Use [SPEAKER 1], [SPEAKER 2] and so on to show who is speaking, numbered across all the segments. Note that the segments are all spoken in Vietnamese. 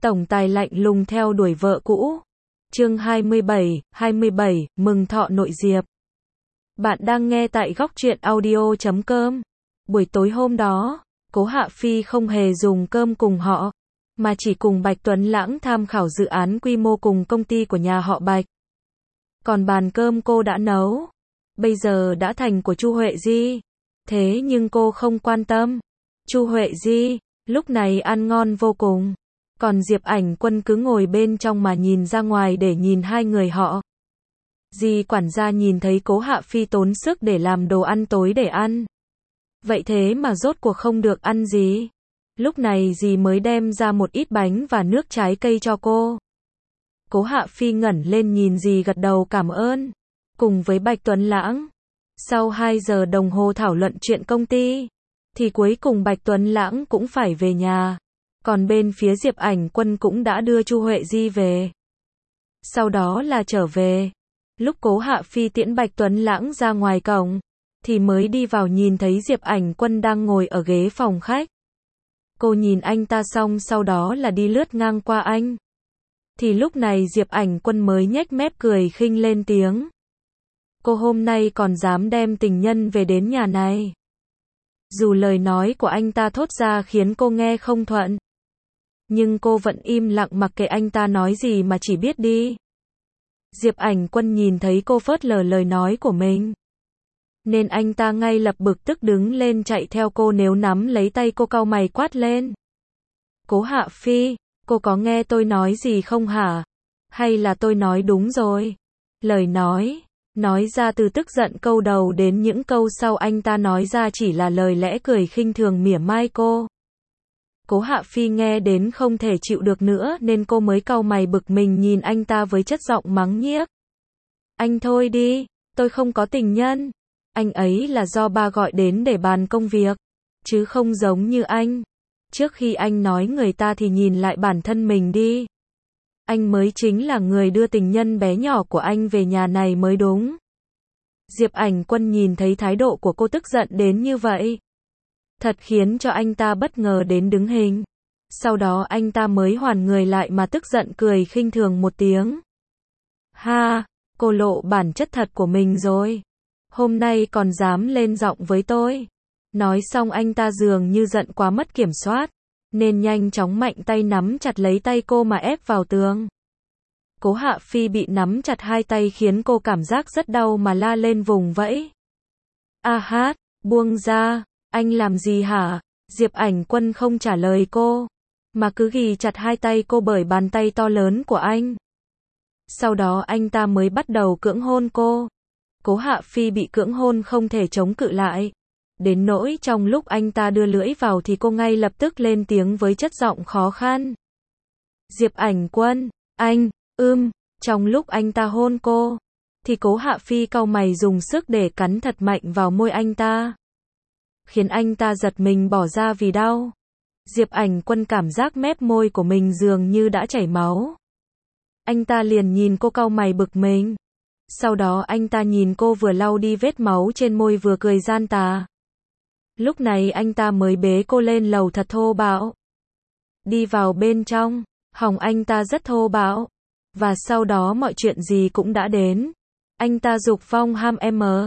[SPEAKER 1] Tổng tài lạnh lùng theo đuổi vợ cũ. Chương 27, mừng thọ nội Diệp. Bạn đang nghe tại góc truyện audio.com. Buổi tối hôm đó, Cố Hạ Phi không hề dùng cơm cùng họ, mà chỉ cùng Bạch Tuấn Lãng tham khảo dự án quy mô cùng công ty của nhà họ Bạch. Còn bàn cơm cô đã nấu, bây giờ đã thành của Chu Huệ Di. Thế nhưng cô không quan tâm. Chu Huệ Di, lúc này ăn ngon vô cùng. Còn Diệp Ảnh Quân cứ ngồi bên trong mà nhìn ra ngoài để nhìn hai người họ. Di quản gia nhìn thấy Cố Hạ Phi tốn sức để làm đồ ăn tối để ăn. Vậy thế mà rốt cuộc không được ăn gì. Lúc này dì mới đem ra một ít bánh và nước trái cây cho cô. Cố Hạ Phi ngẩng lên nhìn dì gật đầu cảm ơn. Cùng với Bạch Tuấn Lãng. Sau 2 giờ đồng hồ thảo luận chuyện công ty, thì cuối cùng Bạch Tuấn Lãng cũng phải về nhà. Còn bên phía Diệp Ảnh Quân cũng đã đưa Chu Huệ Di về. Sau đó là trở về. Lúc Cố Hạ Phi tiễn Bạch Tuấn Lãng ra ngoài cổng, thì mới đi vào nhìn thấy Diệp Ảnh Quân đang ngồi ở ghế phòng khách. Cô nhìn anh ta xong sau đó là đi lướt ngang qua anh. Thì lúc này Diệp Ảnh Quân mới nhếch mép cười khinh lên tiếng. Cô hôm nay còn dám đem tình nhân về đến nhà này. Dù lời nói của anh ta thốt ra khiến cô nghe không thuận, nhưng cô vẫn im lặng mặc kệ anh ta nói gì mà chỉ biết đi. Diệp Ảnh Quân nhìn thấy cô phớt lờ lời nói của mình, nên anh ta ngay lập bực tức đứng lên chạy theo cô, nếu nắm lấy tay cô cau mày quát lên. Cố Hạ Phi, cô có nghe tôi nói gì không hả? Hay là tôi nói đúng rồi? Lời nói ra từ tức giận câu đầu đến những câu sau anh ta nói ra chỉ là lời lẽ cười khinh thường mỉa mai cô. Cố Hạ Phi nghe đến không thể chịu được nữa nên cô mới cau mày bực mình nhìn anh ta với chất giọng mắng nhiếc. Anh thôi đi, tôi không có tình nhân. Anh ấy là do ba gọi đến để bàn công việc, chứ không giống như anh. Trước khi anh nói người ta thì nhìn lại bản thân mình đi. Anh mới chính là người đưa tình nhân bé nhỏ của anh về nhà này mới đúng. Diệp Ảnh Quân nhìn thấy thái độ của cô tức giận đến như vậy, thật khiến cho anh ta bất ngờ đến đứng hình. Sau đó anh ta mới hoàn người lại mà tức giận cười khinh thường một tiếng. Ha, cô lộ bản chất thật của mình rồi. Hôm nay còn dám lên giọng với tôi. Nói xong anh ta dường như giận quá mất kiểm soát, nên nhanh chóng mạnh tay nắm chặt lấy tay cô mà ép vào tường. Cố Hạ Phi bị nắm chặt hai tay khiến cô cảm giác rất đau mà la lên vùng vẫy. A hát, buông ra, anh làm gì hả? Diệp Ảnh Quân không trả lời cô, mà cứ ghì chặt hai tay cô bởi bàn tay to lớn của anh. Sau đó anh ta mới bắt đầu cưỡng hôn cô. Cố Hạ Phi bị cưỡng hôn không thể chống cự lại. Đến nỗi trong lúc anh ta đưa lưỡi vào thì cô ngay lập tức lên tiếng với chất giọng khó khăn. Diệp Ảnh Quân, anh, trong lúc anh ta hôn cô, thì Cố Hạ Phi cau mày dùng sức để cắn thật mạnh vào môi anh ta, khiến anh ta giật mình bỏ ra vì đau. Diệp Ảnh Quân cảm giác mép môi của mình dường như đã chảy máu. Anh ta liền nhìn cô cau mày bực mình. Sau đó anh ta nhìn cô vừa lau đi vết máu trên môi vừa cười gian tà. Lúc này anh ta mới bế cô lên lầu thật thô bạo. Đi vào bên trong, hỏng anh ta rất thô bạo. Và sau đó mọi chuyện gì cũng đã đến. Anh ta dục phong ham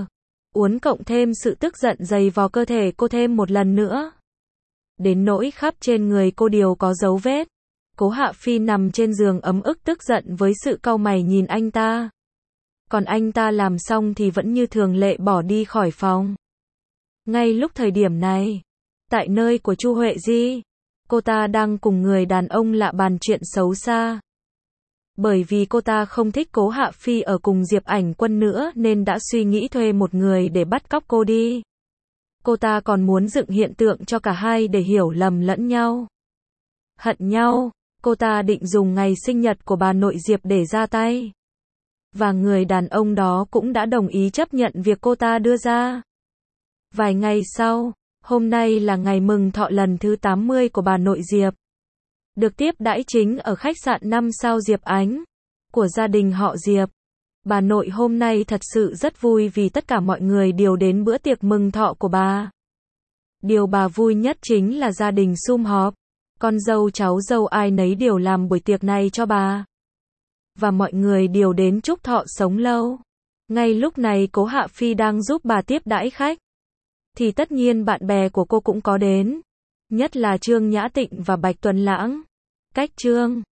[SPEAKER 1] uốn cộng thêm sự tức giận dày vào cơ thể cô thêm một lần nữa. Đến nỗi khắp trên người cô đều có dấu vết. Cố Hạ Phi nằm trên giường ấm ức tức giận với sự cau mày nhìn anh ta. Còn anh ta làm xong thì vẫn như thường lệ bỏ đi khỏi phòng. Ngay lúc thời điểm này, tại nơi của Chu Huệ Di, cô ta đang cùng người đàn ông lạ bàn chuyện xấu xa. Bởi vì cô ta không thích Cố Hạ Phi ở cùng Diệp Ảnh Quân nữa nên đã suy nghĩ thuê một người để bắt cóc cô đi. Cô ta còn muốn dựng hiện tượng cho cả hai để hiểu lầm lẫn nhau, hận nhau. Cô ta định dùng ngày sinh nhật của bà nội Diệp để ra tay. Và người đàn ông đó cũng đã đồng ý chấp nhận việc cô ta đưa ra. Vài ngày sau, hôm nay là ngày mừng thọ lần thứ 80 của bà nội Diệp. Được tiếp đãi chính ở khách sạn 5 sao Diệp Ánh, của gia đình họ Diệp. Bà nội hôm nay thật sự rất vui vì tất cả mọi người đều đến bữa tiệc mừng thọ của bà. Điều bà vui nhất chính là gia đình sum họp. Con dâu cháu dâu ai nấy đều làm buổi tiệc này cho bà. Và mọi người đều đến chúc thọ sống lâu. Ngay lúc này Cố Hạ Phi đang giúp bà tiếp đãi khách. Thì tất nhiên bạn bè của cô cũng có đến. Nhất là Trương Nhã Tịnh và Bạch Tuấn Lãng. Cách Trương